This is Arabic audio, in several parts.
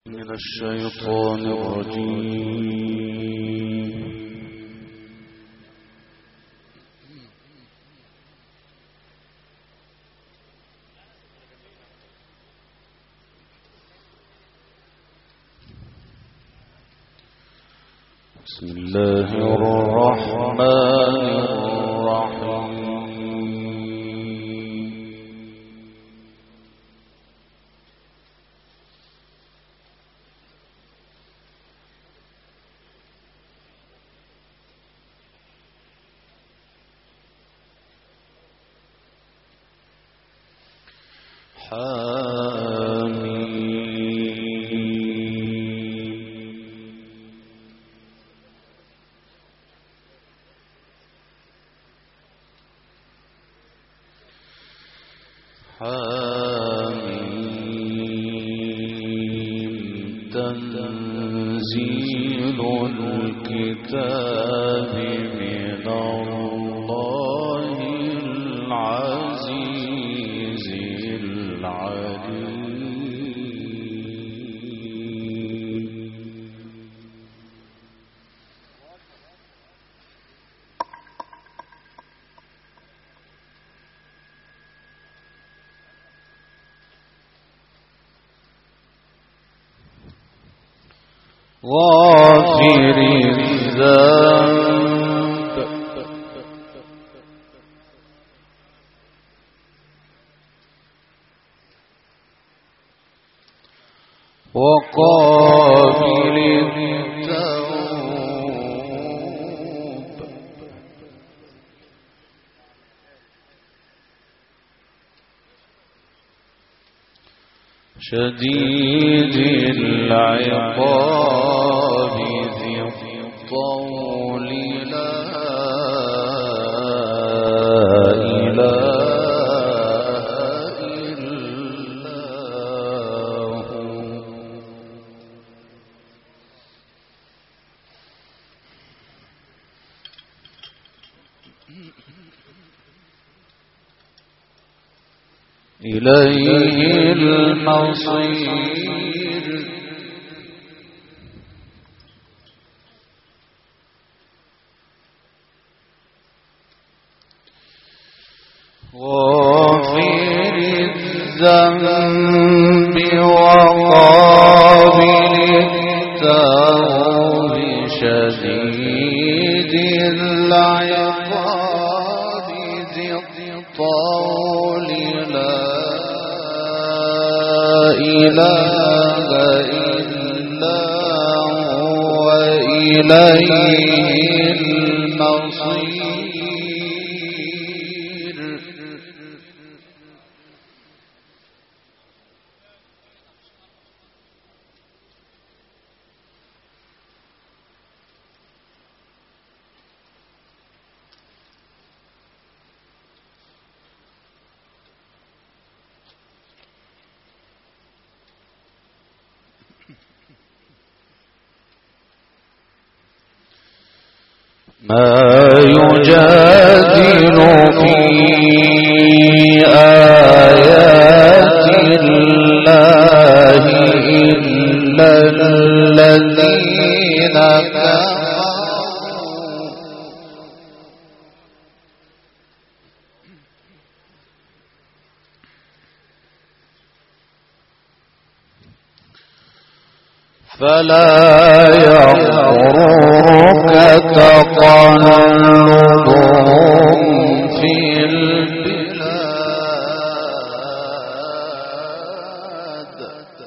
من الشيطان الرجيم. بسم الله الرحمن الرحيم. تنزيل الكتاب من الله العزيز العليم. غافر الذنب وقابل التوب شديد العقاب ذي الطول لا إله إلا هو. إليه المصير. غافر الذنب وقابل التوب شديد العقاب ذي الطول لا إله إلا هو إليه المصير. ما يجادل في آيات الله إلا الذين كفروا فلا يغررك تقلبهم في البلاد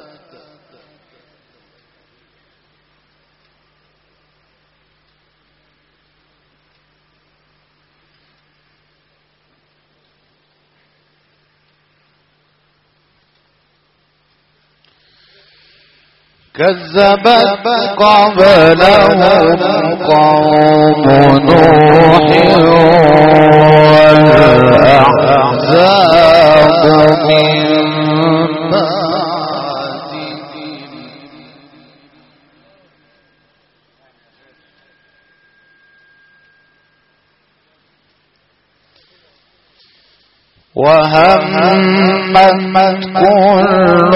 كذبت قبلهم قوم نوح والأحزاب من بعدهم وهمت كل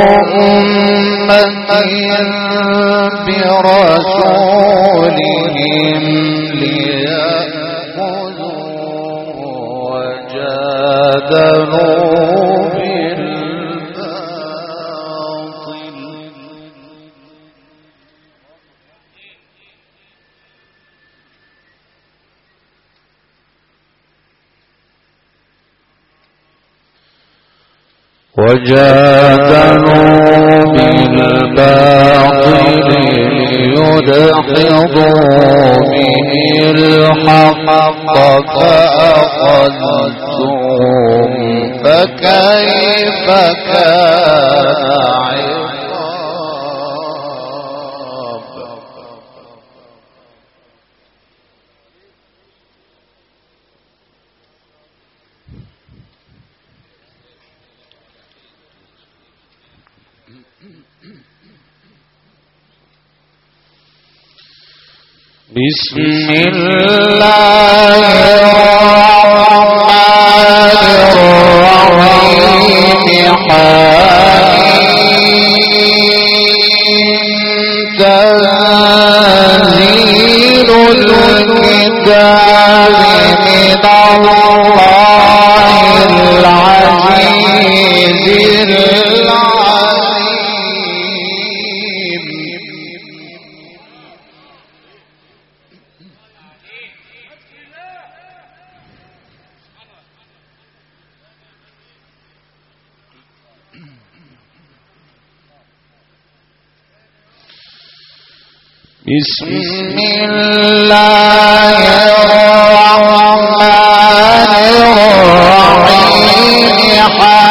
أمة برسولهم ليأخذوه وجادلوا بالباطل ليدحضوا به الحق فأخذتهم فكيف كان عقاب. بسم الله الرحمن الرحيم تنزيل الكتاب من الله العزيز بسم الله الرحمن الرحيم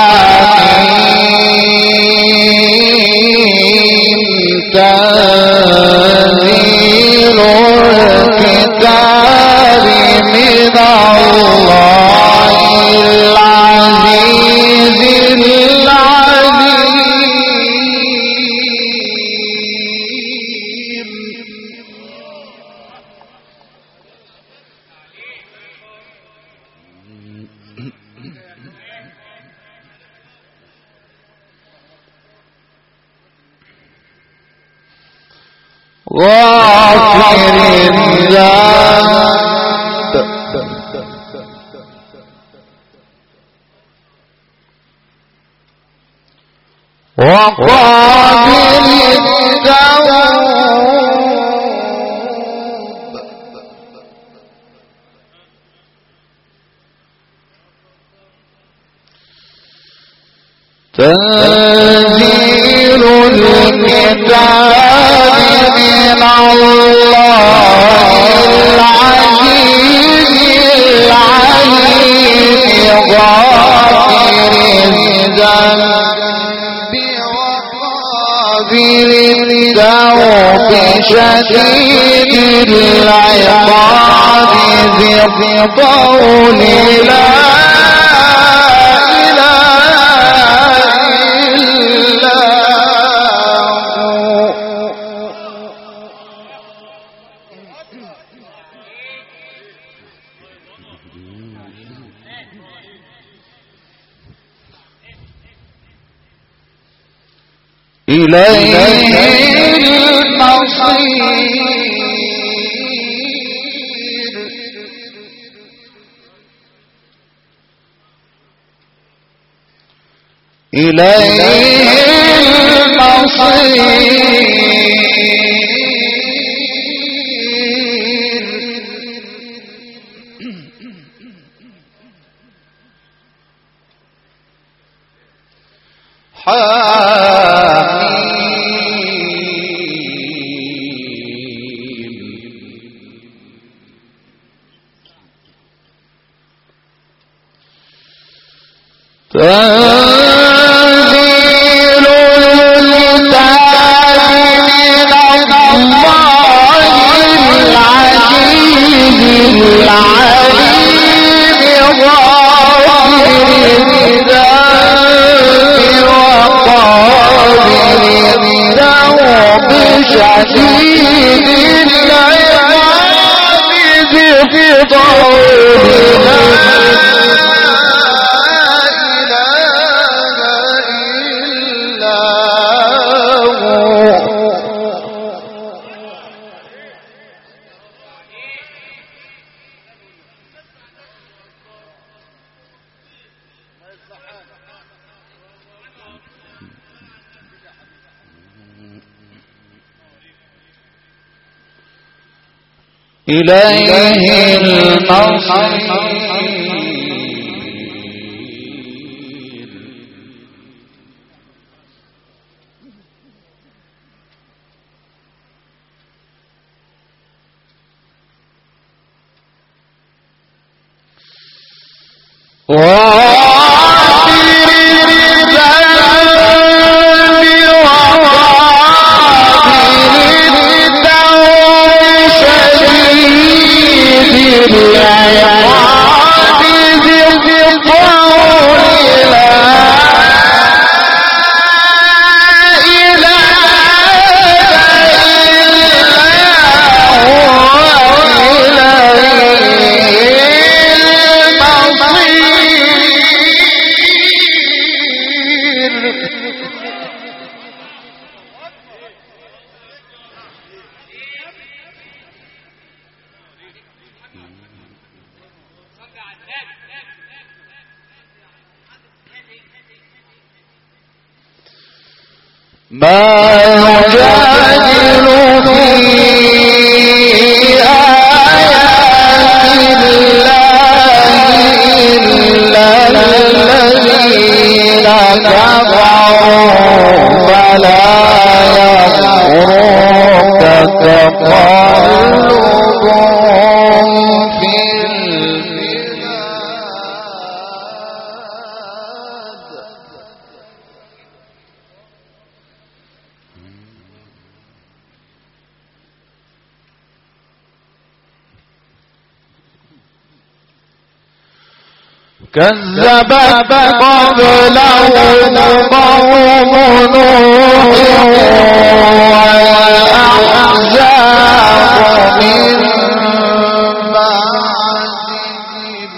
تنزيل الكتاب من الله العزيز غافر الذنب وقابل التوب تنزيل الكتاب من الله العزيز العليم غافر الذنب وقابل التوب شديد العقاب ذي الطول لا إليه المصير إليه المصير تنزيل الكتاب من الله العزيز العليم غافر الذنب وقابل التوب شديد العقاب ذي الطول إليه المصير. ما يجادل في آيات الله إلا الذين كفروا فلا يغرك تقلبهم في كذبت قبلهم قوم نوح والأحزاب من بعدهم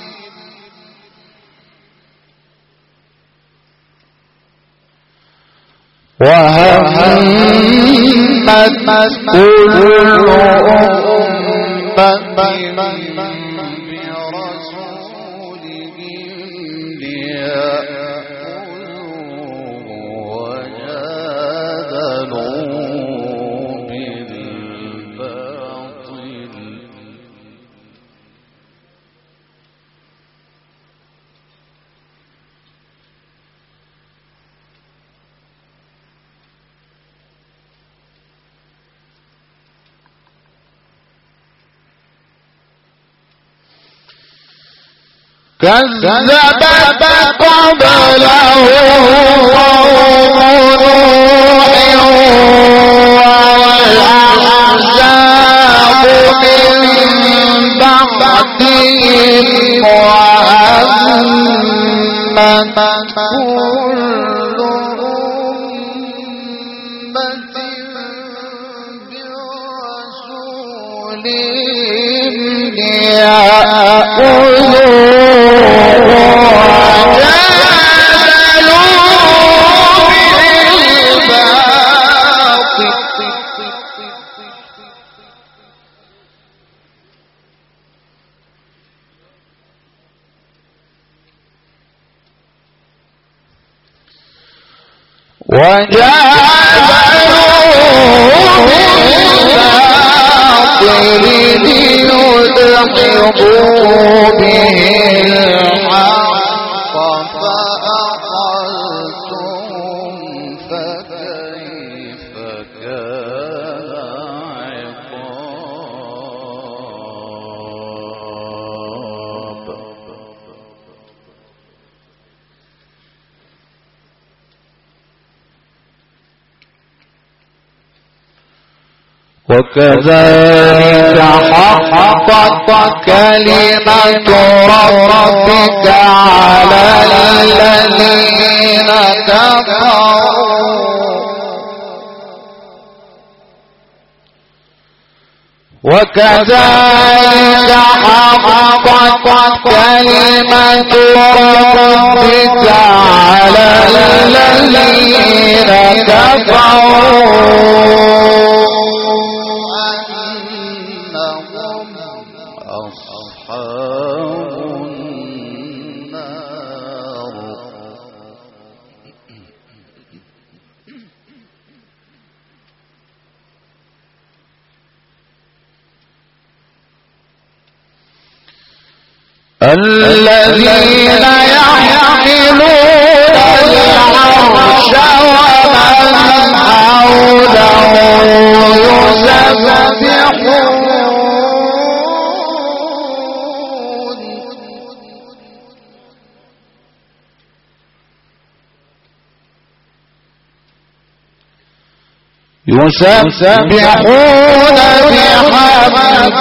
وهمت كل أمة كذبت قبلهم قوم نوح والأحزاب من بعدهم وهمت كل أمة برسولهم ليأخذوا ليدحضوا به الحق فأخذتهم فكيف كان عقاب. وكذلك حقت كلمة ربك على الذين كفروا وكذلك حقت كلمة ربك على الذين كفروا الذين يحملون العرش ومن حوله يسبحون بحمد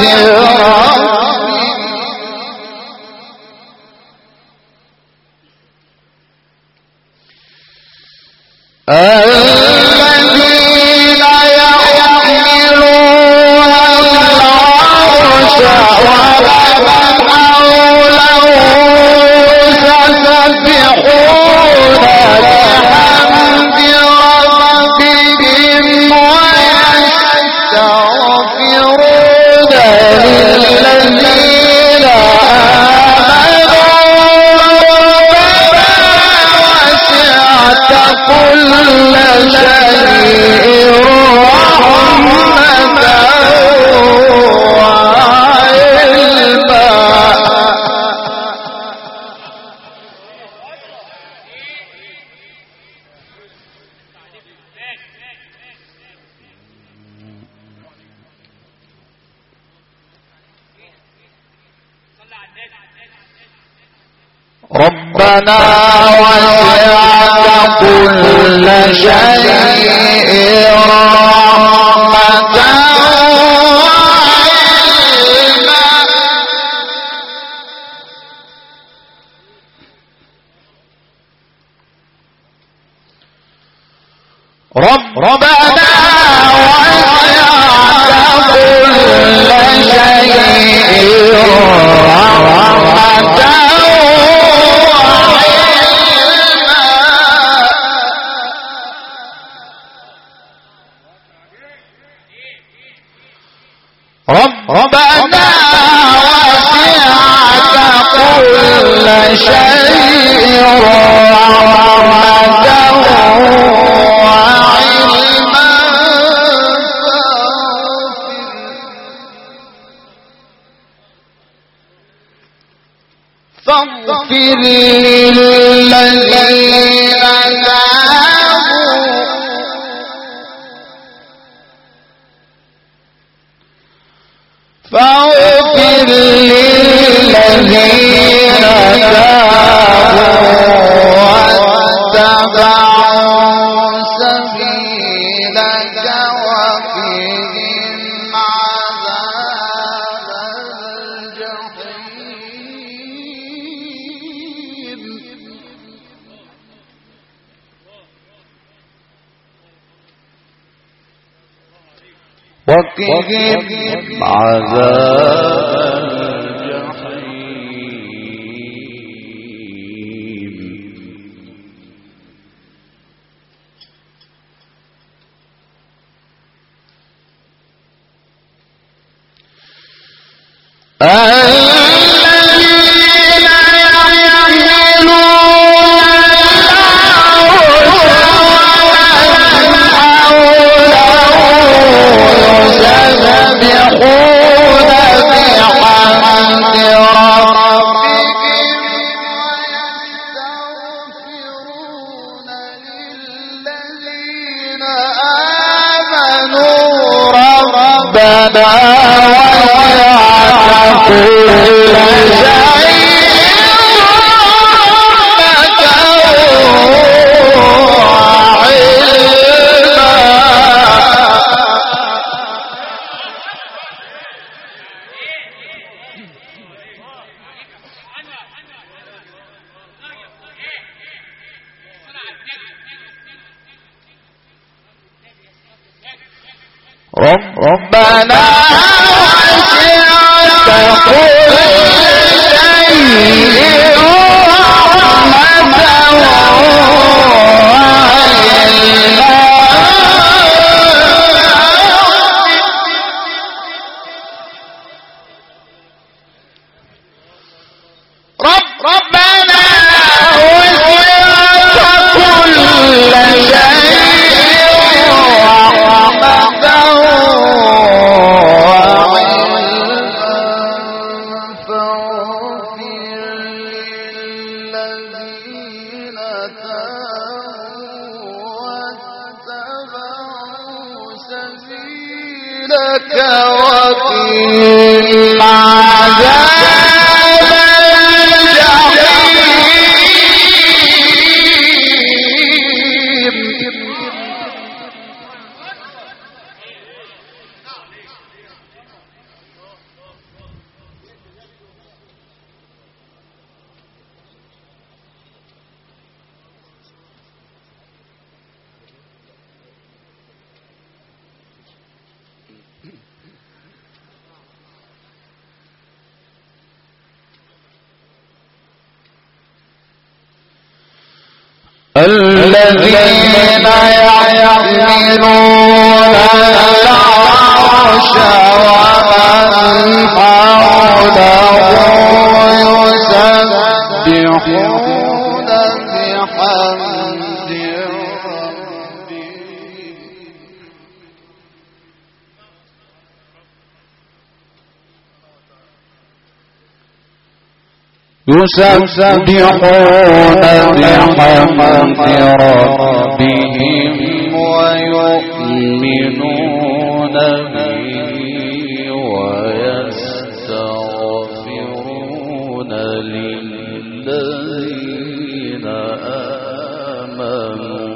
الذين يحملون العرش ومن حوله يسبحون بحمد ربهم ويستغفرون للذين كل شيء رحمة وعلما ربنا وسعت كل شيء رحمة وعلما ربنا وسعت كل شيء رحمة ربنا وسعت كل شيء رحمة وعلما فاغفر للذين فاغفر للذين تابوا واتبعوا سبيلك وقهم عذاب الجحيم وقهم عذاب الذين ربنا وسعت كل شيء رحمة ربنا وسعت كل شيء رحمة فاغفر سبيلك وقهم عذاب الذين يحملون العرش ومن حوله يسبحون بحمد يسبحون بحمد ربهم ويؤمنون به ويستغفرون للذين آمنوا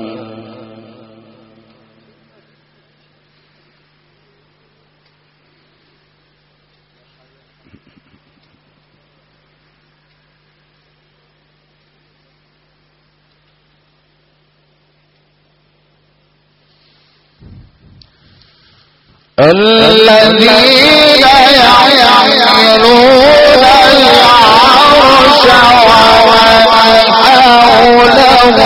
الذين يحملون العرش ومن حوله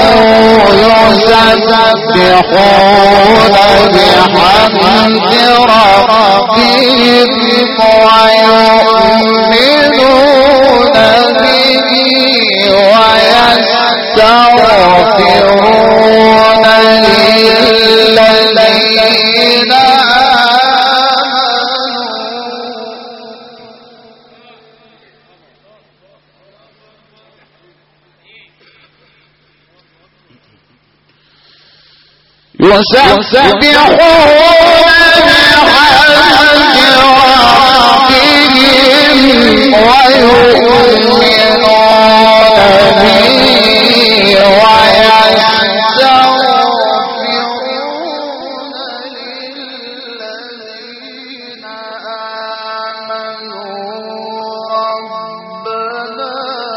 يسبحون بحمد ربهم ويؤمنون به ويستغفرون للذين يسبحون بحمد ربهم ويؤمنون به ويستغفرون للذين آمنوا ربنا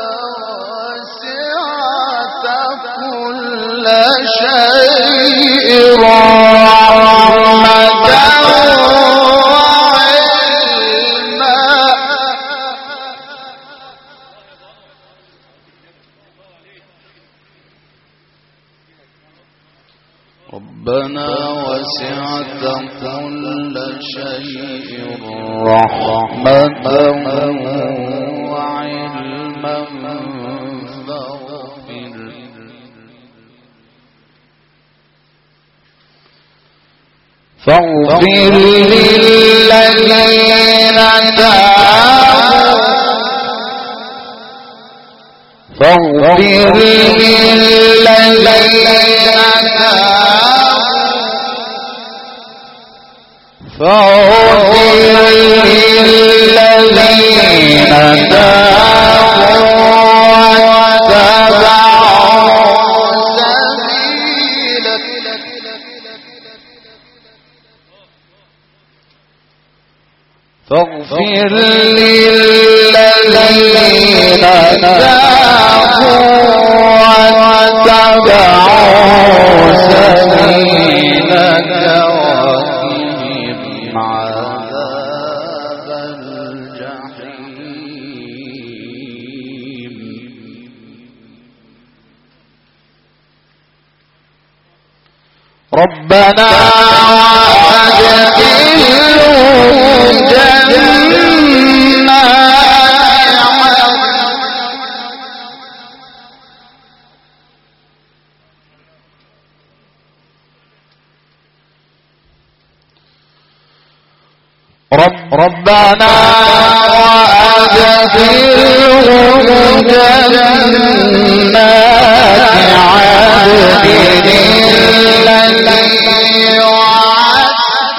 وسعت كل شيء رحمة وعلما ربنا وسعت كل شيء رحمة وعلما فاغفر للذين تابوا فاغفر للذين تابوا واتبعوا سبيلك وقهم عذاب الجحيم ربنا وأدخلهم ربنا وأدخلهم جنات عدن التي وعدتهم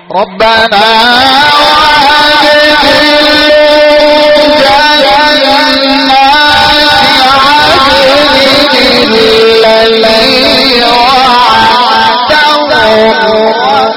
ربنا وأدخلهم جنات عدن التي وعدتهم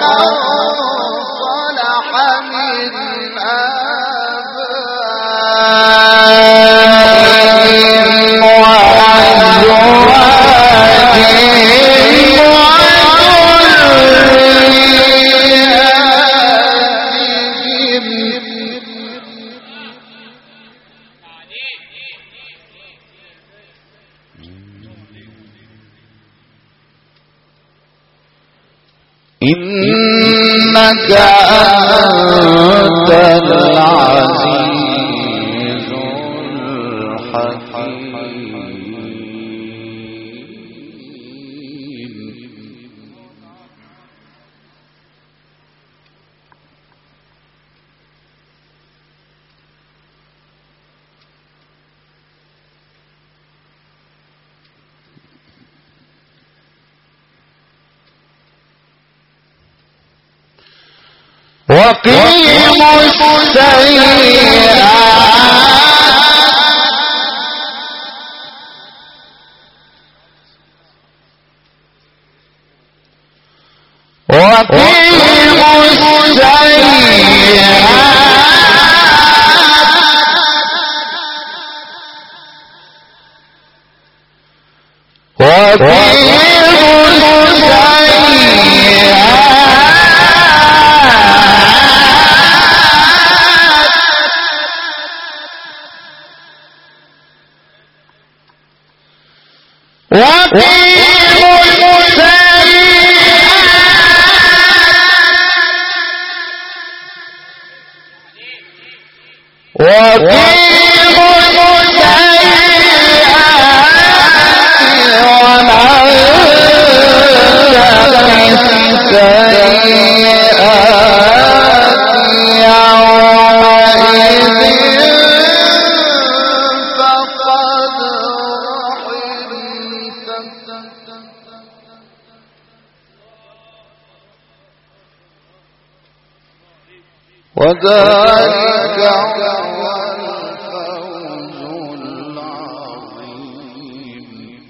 إنك أنت العزيز وقيموا وذلك هو الفوز العظيم.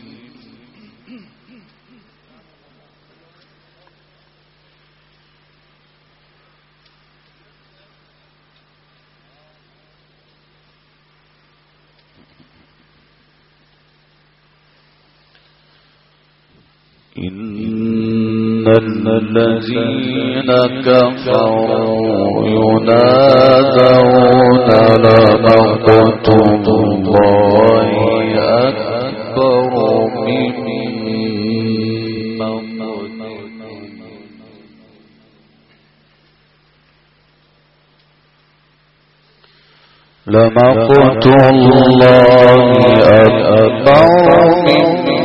إن الذين كفروا ينادون لمقت الله أكبر من لمقت الله أكبر من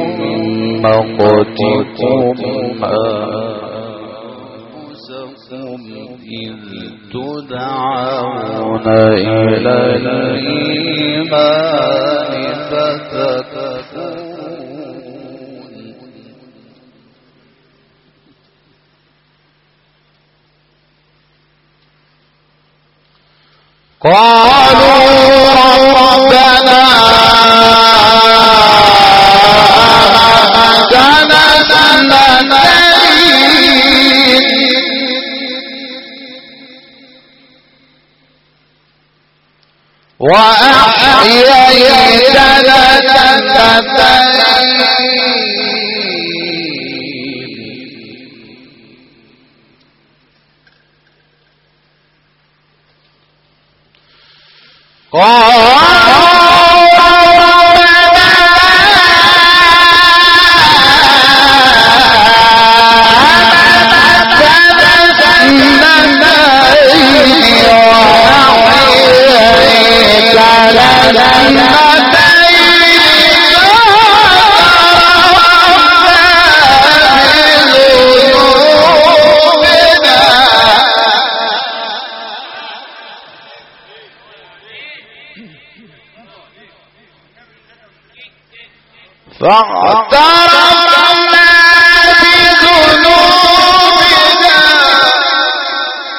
مقتكم أنفسكم إذ تدعون إلى الإيمان فتكفرون. قالوا ربنا وأحييتنا فاعترفنا بذنوبنا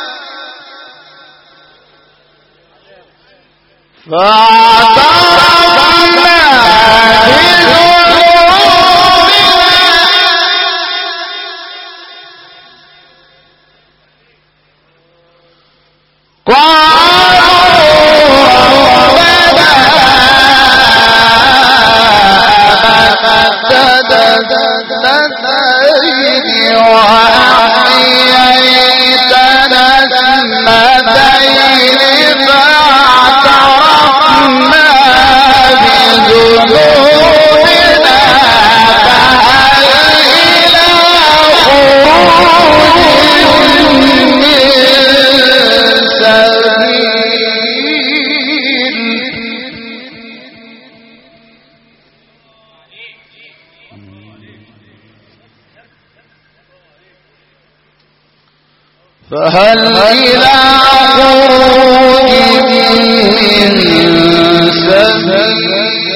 فهل إلى خروج من سبيل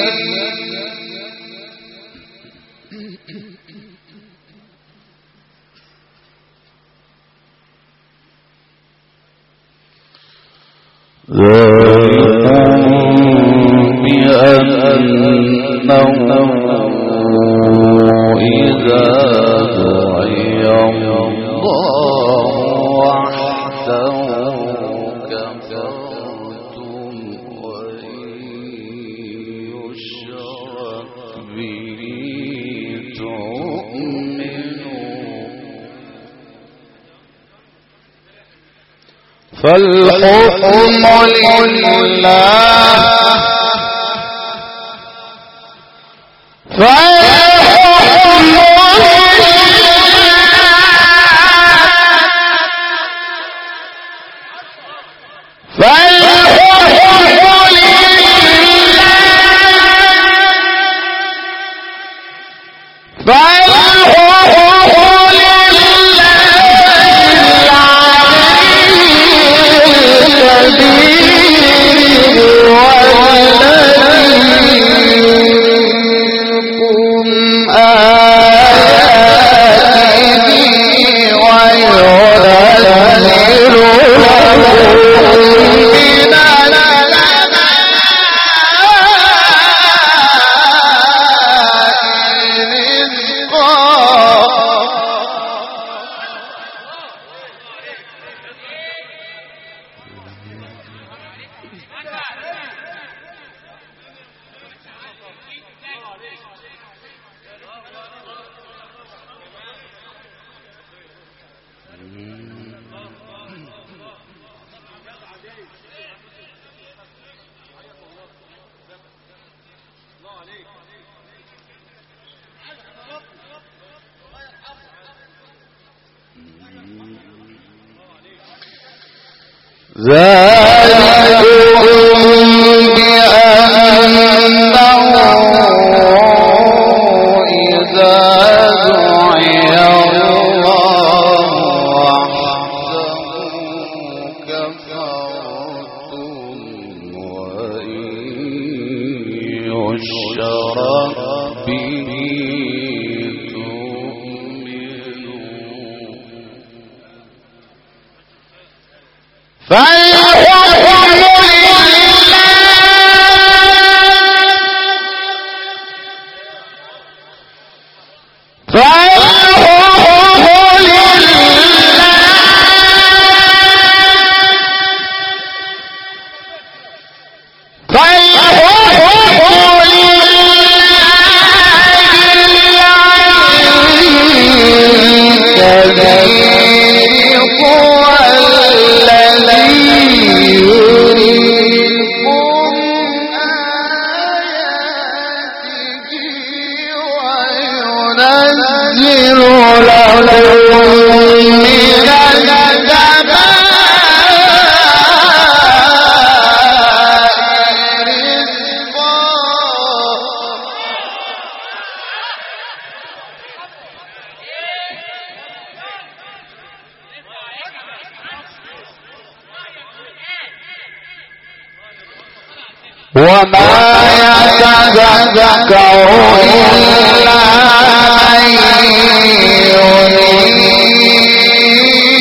فالحكم لله وما يتذكر إلا من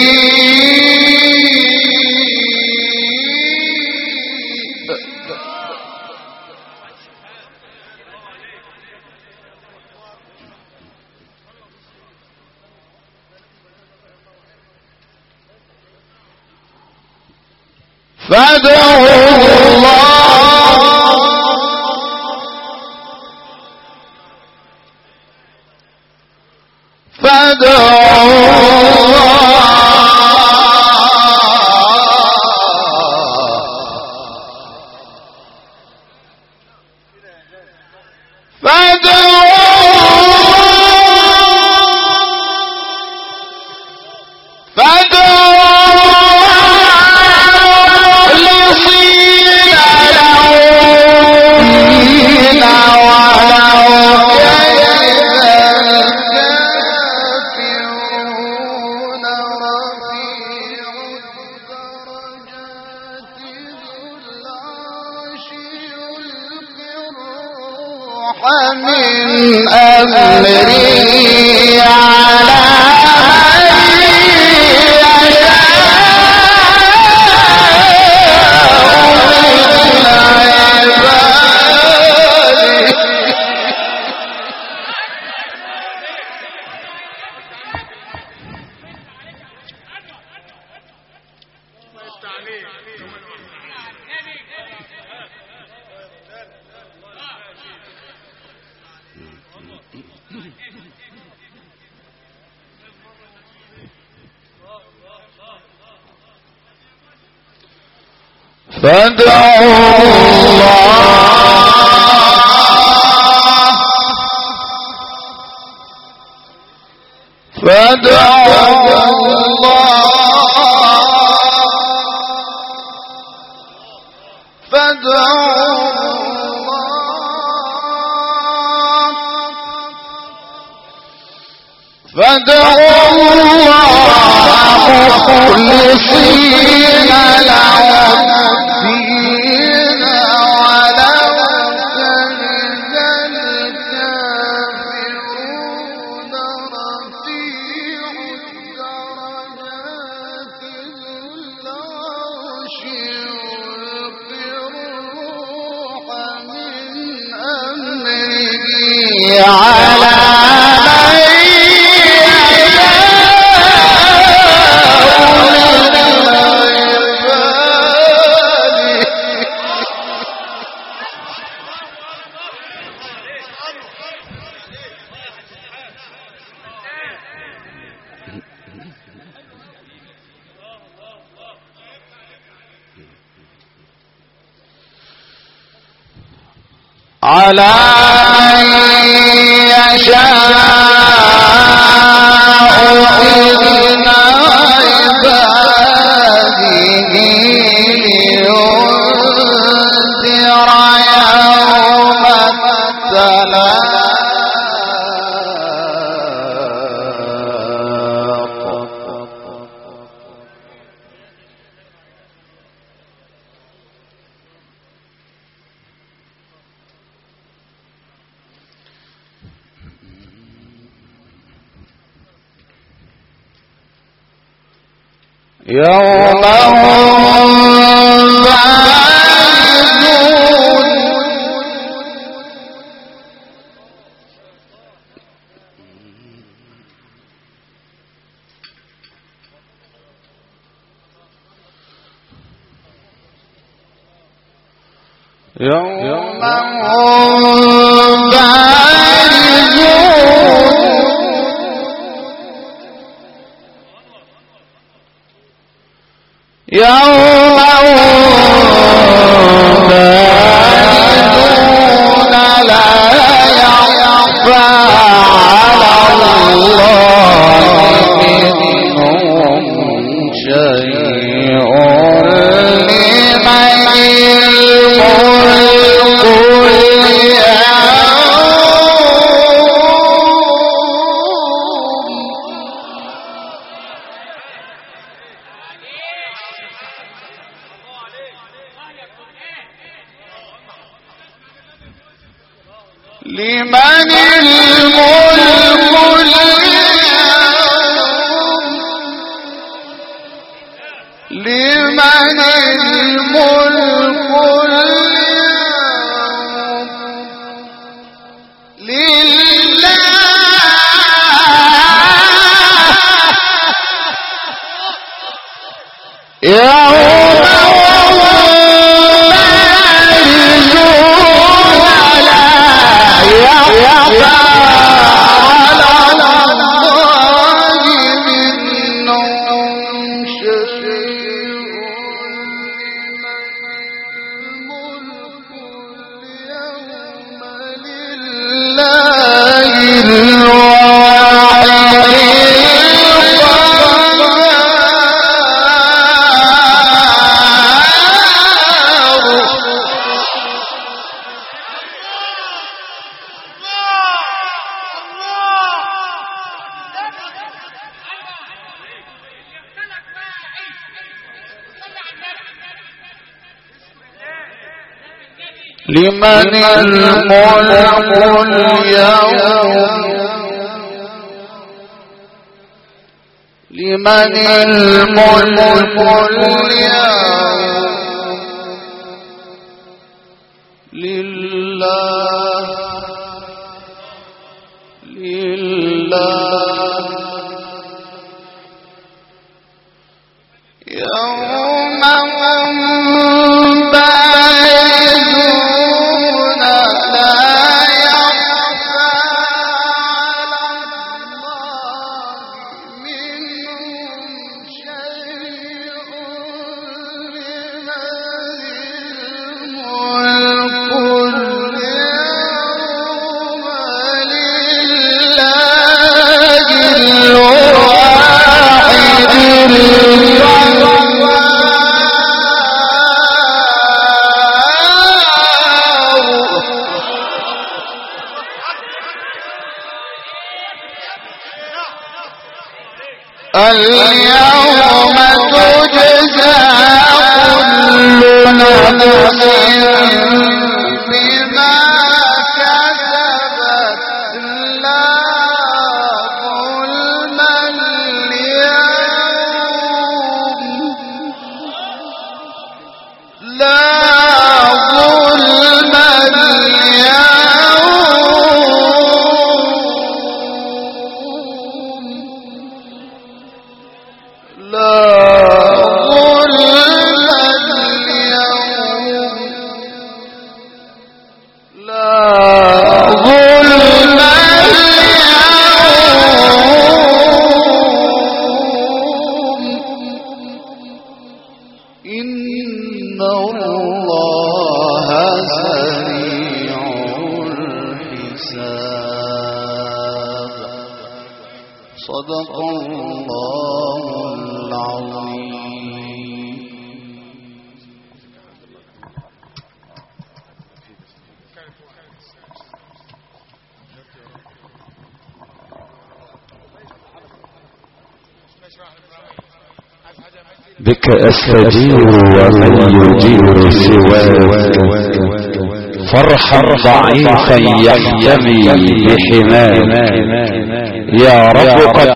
ينيب فادعوا الله من أمري على فادعوا الله مخلصين له الدين ولو كره الكافرون رفيع الدرجات ذو العرش يلقي الروح من أمره على على من يشاء من عباده لينذر يوم التلاق يوم هم بارزون يوم هم بارزون يوم بارزون لا يخفى على الله منهم شيء لمن الملك لمن الملك اليوم لمن الملك اليوم لله يوم لمن الملك اليوم لمن الملك اليوم لله يوم اليوم تجزى كل نفس بما كسبت لا ظلم اليوم لا ظلم إن الله سريع الحساب صدق الله العظيم. بك أستجير ومن يجير سواك فرحا ضعيفا يحتمي بحماك يا رب قد